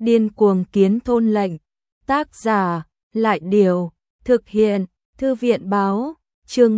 Điên cuồng kiến thôn lệnh. Tác giả, Lại Điều. Thực hiện, Thư viện báo. Chương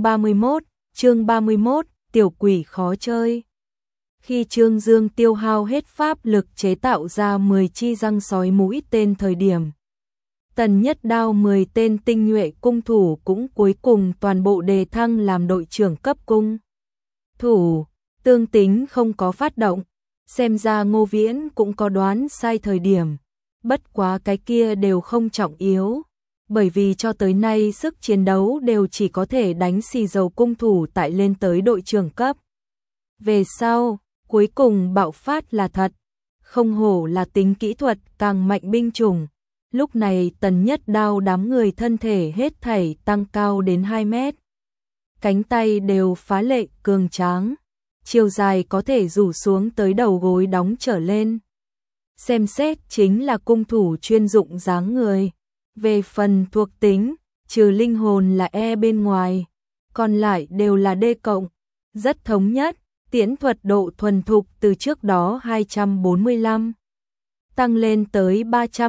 31, tiểu quỷ khó chơi. Khi Trương Dương tiêu hao hết pháp lực chế tạo ra 10 chi răng sói mũi tên thời điểm, Tần Nhất Đao 10 tên tinh nhuệ cung thủ cũng cuối cùng toàn bộ đề thăng làm đội trưởng cấp cung thủ. Tương tính không có phát động, xem ra Ngô Viễn cũng có đoán sai thời điểm, bất quá cái kia đều không trọng yếu, bởi vì cho tới nay sức chiến đấu đều chỉ có thể đánh xì dầu cung thủ tại lên tới đội trưởng cấp. Về sau, cuối cùng bạo phát là thật, không hổ là tính kỹ thuật càng mạnh binh chủng. Lúc này Tần Nhất Đao đám người thân thể hết thảy tăng cao đến 2 mét. Cánh tay đều phá lệ cường tráng, chiều dài có thể rủ xuống tới đầu gối đóng trở lên. Xem xét chính là cung thủ chuyên dụng dáng người. Về phần thuộc tính, trừ linh hồn là E bên ngoài, còn lại đều là D cộng, rất thống nhất. Tiễn thuật độ thuần thục từ trước đó 245 tăng lên tới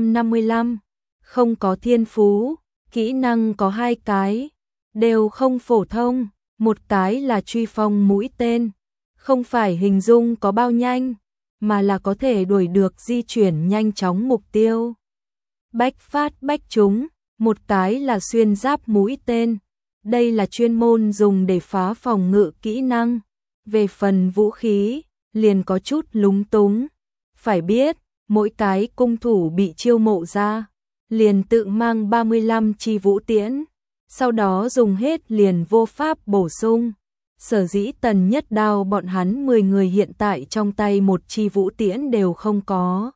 355, không có thiên phú, kỹ năng có 2 cái, đều không phổ thông, một cái là truy phong mũi tên, không phải hình dung có bao nhanh, mà là có thể đuổi được di chuyển nhanh chóng mục tiêu. Bách phát bách trúng, một cái là xuyên giáp mũi tên, đây là chuyên môn dùng để phá phòng ngự kỹ năng. Về phần vũ khí, liền có chút lúng túng. Phải biết, mỗi cái cung thủ bị chiêu mộ ra, liền tự mang 35 chi vũ tiễn, sau đó dùng hết liền vô pháp bổ sung. Sở dĩ Tần Nhất Đao bọn hắn 10 người hiện tại trong tay một chi vũ tiễn đều không có.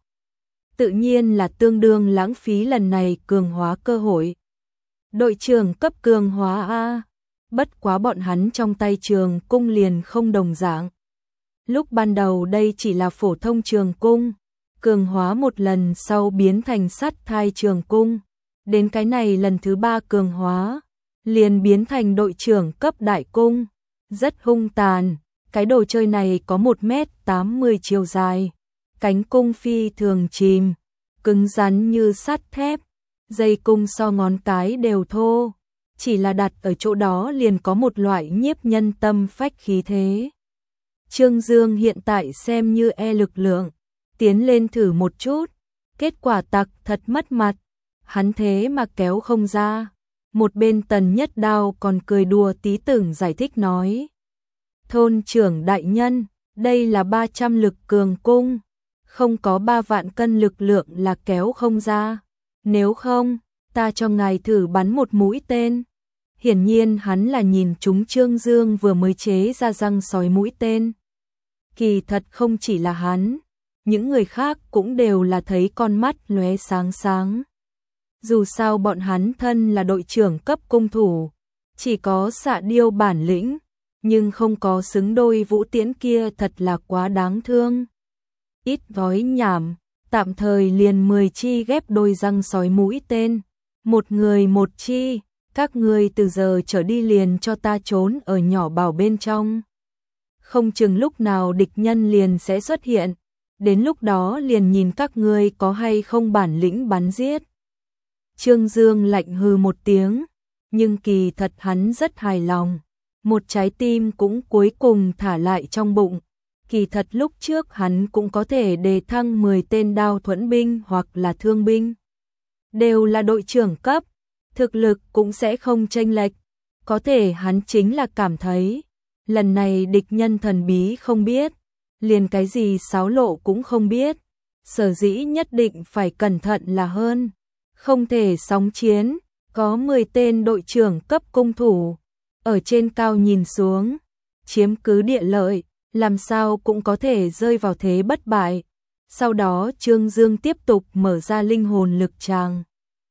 Tự nhiên là tương đương lãng phí lần này cường hóa cơ hội. Đội trưởng cấp cường hóa A. Bất quá bọn hắn trong tay trường cung liền không đồng dạng. Lúc ban đầu đây chỉ là phổ thông trường cung, cường hóa một lần sau biến thành sắt thai trường cung. Đến cái này lần thứ 3 cường hóa, liền biến thành đội trưởng cấp đại cung. Rất hung tàn, cái đồ chơi này có 1m80 chiều dài. Cánh cung phi thường chìm, cứng rắn như sắt thép, dây cung so ngón cái đều thô. Chỉ là đặt ở chỗ đó liền có một loại nhiếp nhân tâm phách khí thế. Trương Dương hiện tại xem như lực lượng, tiến lên thử một chút, kết quả tặc thật mất mặt, hắn thế mà kéo không ra. Một bên Tần Nhất Đao còn cười đùa tí tưởng giải thích nói. Thôn trưởng đại nhân, đây là 300 lực cường cung, không có 3 vạn cân lực lượng là kéo không ra, nếu không, ta cho ngài thử bắn một mũi tên. Hiển nhiên hắn là nhìn chúng Trương Dương vừa mới chế ra răng sói mũi tên. Kỳ thật không chỉ là hắn, những người khác cũng đều là thấy con mắt lóe sáng sáng. Dù sao bọn hắn thân là đội trưởng cấp cung thủ, chỉ có xạ điêu bản lĩnh, nhưng không có xứng đôi vũ tiễn kia thật là quá đáng thương. Ít nói nhảm, tạm thời liền 10 chi ghép đôi răng sói mũi tên, một người một chi. Các ngươi từ giờ trở đi liền cho ta trốn ở nhỏ bảo bên trong. Không chừng lúc nào địch nhân liền sẽ xuất hiện, đến lúc đó liền nhìn các ngươi có hay không bản lĩnh bắn giết. Trương Dương lạnh hừ một tiếng, nhưng kỳ thật hắn rất hài lòng, một trái tim cũng cuối cùng thả lại trong bụng. Kỳ thật lúc trước hắn cũng có thể đề thăng 10 tên đao thuẫn binh hoặc là thương binh. Đều là đội trưởng cấp. Thực lực cũng sẽ không chênh lệch, có thể hắn chính là cảm thấy, lần này địch nhân thần bí không biết, liền cái gì xáo lộ cũng không biết, sở dĩ nhất định phải cẩn thận là hơn, không thể sóng chiến, có 10 tên đội trưởng cấp cung thủ, ở trên cao nhìn xuống, chiếm cứ địa lợi, làm sao cũng có thể rơi vào thế bất bại. Sau đó Trương Dương tiếp tục mở ra linh hồn lực tràng.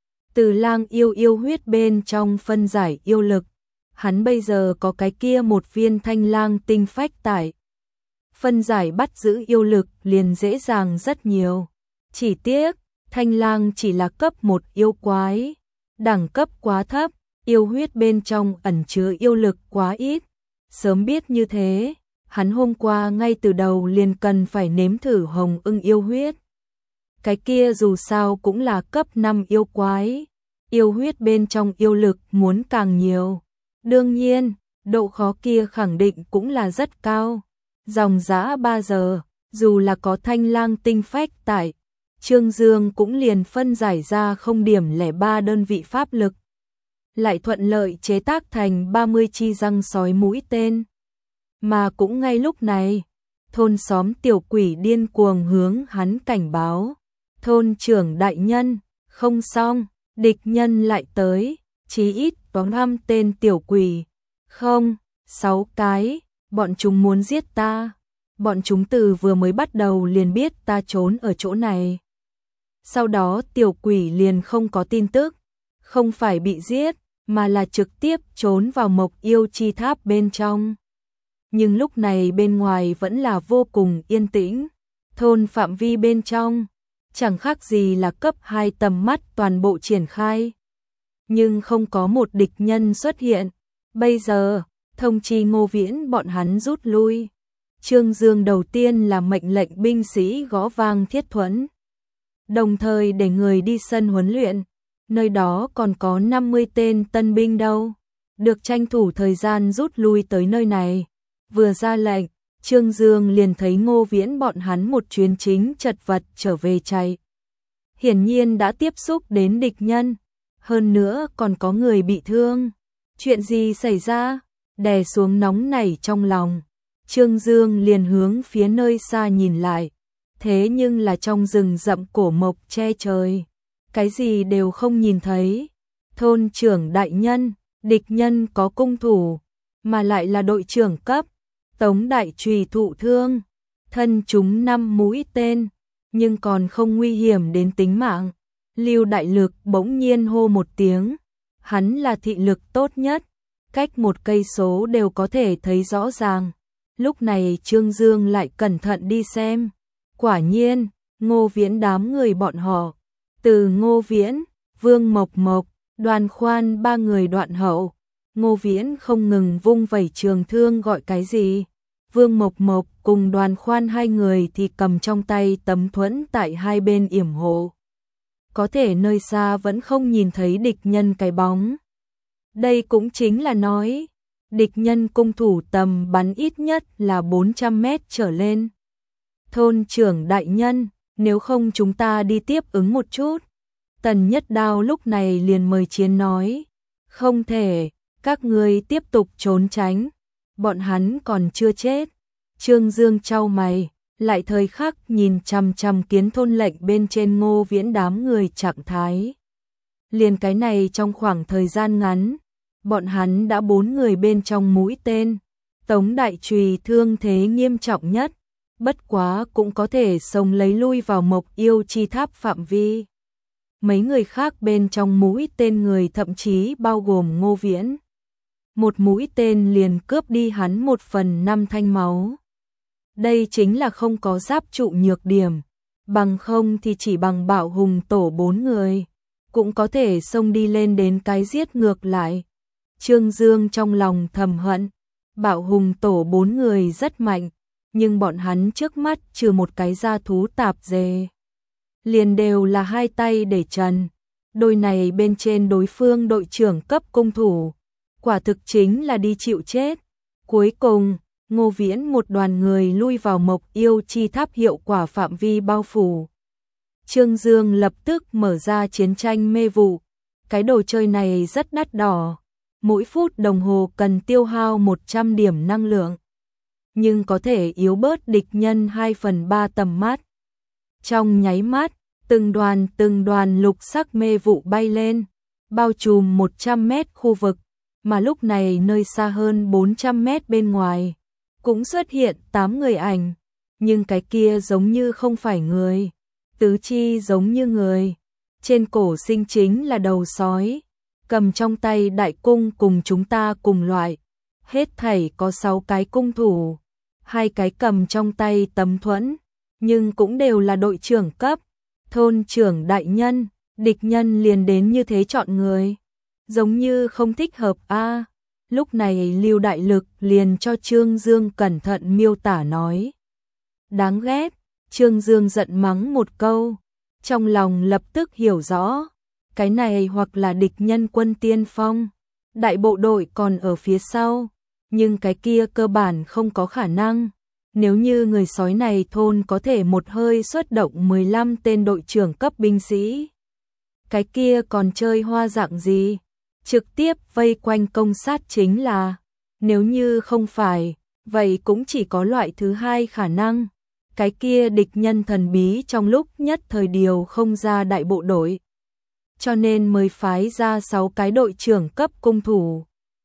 Từ lang yêu huyết bên trong phân giải yêu lực, hắn bây giờ có cái kia một viên thanh lang tinh phách tại. Phân giải bắt giữ yêu lực liền dễ dàng rất nhiều. Chỉ tiếc, thanh lang chỉ là cấp 1 yêu quái, đẳng cấp quá thấp, yêu huyết bên trong ẩn chứa yêu lực quá ít. Sớm biết như thế, hắn hôm qua ngay từ đầu liền cần phải nếm thử hồng ưng yêu huyết. Cái kia dù sao cũng là cấp 5 yêu quái, yêu huyết bên trong yêu lực muốn càng nhiều. Đương nhiên, độ khó kia khẳng định cũng là rất cao. Dòng dã 3 giờ, dù là có thanh lang tinh phách tại, Trương Dương cũng liền phân giải ra 0,03 đơn vị pháp lực. Lại thuận lợi chế tác thành 30 chi răng sói mũi tên. Mà cũng ngay lúc này, thôn xóm tiểu quỷ điên cuồng hướng hắn cảnh báo. Thôn trưởng đại nhân, không xong, địch nhân lại tới, chí ít có 5 tên tiểu quỷ. Không, 6 cái, bọn chúng muốn giết ta. Bọn chúng từ vừa mới bắt đầu liền biết ta trốn ở chỗ này. Sau đó tiểu quỷ liền không có tin tức, không phải bị giết, mà là trực tiếp trốn vào Mộc Yêu Chi Tháp bên trong. Nhưng lúc này bên ngoài vẫn là vô cùng yên tĩnh, thôn phạm vi bên trong, chẳng khác gì là cấp 2 tầm mắt toàn bộ triển khai. Nhưng không có một địch nhân xuất hiện, bây giờ, thông chi Ngô Viễn bọn hắn rút lui. Trương Dương đầu tiên là mệnh lệnh binh sĩ gõ vang thiết thuẫn, đồng thời để người đi sân huấn luyện, nơi đó còn có 50 tên tân binh đâu, được tranh thủ thời gian rút lui tới nơi này. Vừa ra lệnh, Trương Dương liền thấy Ngô Viễn bọn hắn một chuyến chính chật vật trở về chạy. Hiển nhiên đã tiếp xúc đến địch nhân, hơn nữa còn có người bị thương. Chuyện gì xảy ra? Đè xuống nóng nảy trong lòng, Trương Dương liền hướng phía nơi xa nhìn lại. Thế nhưng là trong rừng rậm cổ mộc che trời, cái gì đều không nhìn thấy. Thôn trưởng đại nhân, địch nhân có cung thủ, mà lại là đội trưởng cấp. Tống đại trùy thụ thương, thân chúng 5 mũi tên, nhưng còn không nguy hiểm đến tính mạng. Lưu Đại Lực bỗng nhiên hô một tiếng, hắn là thị lực tốt nhất, cách 1 cây số đều có thể thấy rõ ràng. Lúc này Trương Dương lại cẩn thận đi xem, quả nhiên, Ngô Viễn đám người bọn họ, từ Ngô Viễn, Vương Mộc Mộc, Đoàn Khoan 3 người đoạn hậu. Ngô Viễn không ngừng vung vẩy trường thương gọi cái gì. Vương Mộc Mộc cùng Đoàn Khoan 2 người thì cầm trong tay tấm thuẫn tại hai bên yểm hộ. Có thể nơi xa vẫn không nhìn thấy địch nhân cái bóng. Đây cũng chính là nói, địch nhân cung thủ tầm bắn ít nhất là 400 mét trở lên. Thôn trưởng đại nhân, nếu không chúng ta đi tiếp ứng một chút. Tần Nhất Đao lúc này liền mời chiến nói, không thể, các ngươi tiếp tục trốn tránh, bọn hắn còn chưa chết. Trương Dương chau mày, lại thời khắc nhìn chằm chằm Kiến Thôn lệnh bên trên Ngô Viễn đám người trạng thái. Liền cái này trong khoảng thời gian ngắn, bọn hắn đã 4 người bên trong mũi tên. Tống đại trùy thương thế nghiêm trọng nhất, bất quá cũng có thể xông lấy lui vào Mộc Yêu Chi Tháp phạm vi. Mấy người khác bên trong mũi tên người thậm chí bao gồm Ngô Viễn. Một mũi tên liền cướp đi hắn 1/5 thanh máu. Đây chính là không có giáp trụ nhược điểm, bằng không thì chỉ bằng Bạo Hùng tổ 4 người, cũng có thể xông đi lên đến cái giết ngược lại. Trương Dương trong lòng thầm hận, Bạo Hùng tổ 4 người rất mạnh, nhưng bọn hắn trước mắt trừ một cái gia thú tạp dề, liền đều là 2 tay để trần. Đôi này bên trên đối phương đội trưởng cấp cung thủ, quả thực chính là đi chịu chết. Cuối cùng, Ngô Viễn một đoàn người lui vào Mộc Yêu Chi Tháp hiệu quả phạm vi bao phủ. Trương Dương lập tức mở ra chiến tranh mê vụ. Cái đồ chơi này rất đắt đỏ, mỗi phút đồng hồ cần tiêu hao 100 điểm năng lượng, nhưng có thể yếu bớt địch nhân 2/3 tầm mắt. Trong nháy mắt, từng đoàn lục sắc mê vụ bay lên, bao trùm 100 mét khu vực, mà lúc này nơi xa hơn 400 mét bên ngoài, cũng xuất hiện 8 người ảnh, nhưng cái kia giống như không phải người, tứ chi giống như người, trên cổ sinh chính là đầu sói, cầm trong tay đại cung cùng chúng ta cùng loại, hết thảy có 6 cái cung thủ, 2 cái cầm trong tay tấm thuẫn, nhưng cũng đều là đội trưởng cấp. Thôn trưởng đại nhân, địch nhân liền đến như thế chọn người, giống như không thích hợp a. Lúc này Lưu Đại Lực liền cho Trương Dương cẩn thận miêu tả nói. Đáng ghét, Trương Dương giận mắng một câu, trong lòng lập tức hiểu rõ, cái này hoặc là địch nhân quân tiên phong, đại bộ đội còn ở phía sau, nhưng cái kia cơ bản không có khả năng. Nếu như người sói này thôn có thể một hơi xuất động 15 tên đội trưởng cấp binh sĩ, cái kia còn chơi hoa dạng gì, trực tiếp vây quanh công sát chính là, nếu như không phải, vậy cũng chỉ có loại thứ hai khả năng, cái kia địch nhân thần bí trong lúc nhất thời điều không ra đại bộ đội, cho nên mới phái ra 6 cái đội trưởng cấp cung thủ,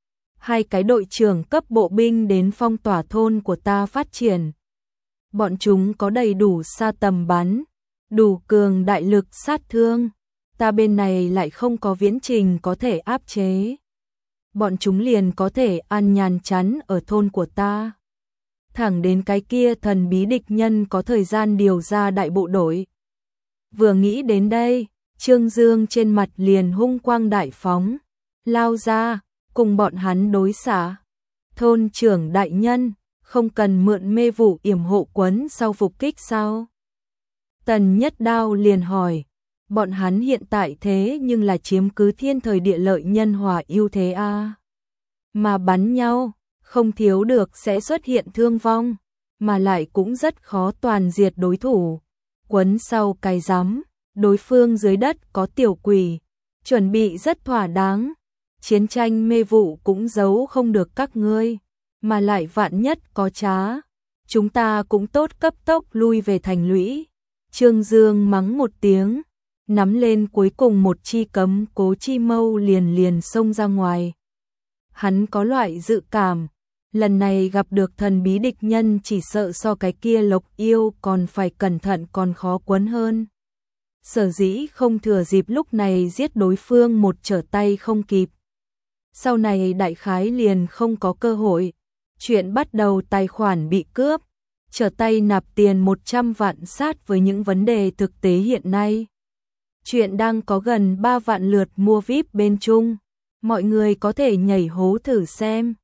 2 cái đội trưởng cấp bộ binh đến phong tỏa thôn của ta phát triển. Bọn chúng có đầy đủ xa tầm bắn, đủ cường đại lực sát thương, ta bên này lại không có viễn trình có thể áp chế. Bọn chúng liền có thể an nhàn chắn ở thôn của ta. Thẳng đến cái kia thần bí địch nhân có thời gian điều ra đại bộ đội. Vừa nghĩ đến đây, Trương Dương trên mặt liền hung quang đại phóng, lao ra, cùng bọn hắn đối xạ. Thôn trưởng đại nhân, không cần mượn mê vụ yểm hộ quấn sau phục kích sao? Tần Nhất Đao liền hỏi, bọn hắn hiện tại thế nhưng là chiếm cứ thiên thời địa lợi nhân hòa ưu thế a, mà bắn nhau, không thiếu được sẽ xuất hiện thương vong, mà lại cũng rất khó toàn diệt đối thủ. Quấn sau cái rắm, đối phương dưới đất có tiểu quỷ, chuẩn bị rất thỏa đáng, chiến tranh mê vụ cũng giấu không được các ngươi, mà lại vạn nhất có trá, chúng ta cũng tốt cấp tốc lui về thành lũy. Trương Dương mắng một tiếng, nắm lên cuối cùng một chi cấm cố chi mâu liền xông ra ngoài. Hắn có loại dự cảm, lần này gặp được thần bí địch nhân chỉ sợ so cái kia Lộc Yêu còn phải cẩn thận còn khó quấn hơn. Sở dĩ không thừa dịp lúc này giết đối phương một trở tay không kịp. Sau này đại khái liền không có cơ hội. Chuyện bắt đầu tài khoản bị cướp, trở tay nạp tiền 100 vạn sát với những vấn đề thực tế hiện nay. Chuyện đang có gần 3 vạn lượt mua VIP bên Trung, mọi người có thể nhảy hố thử xem.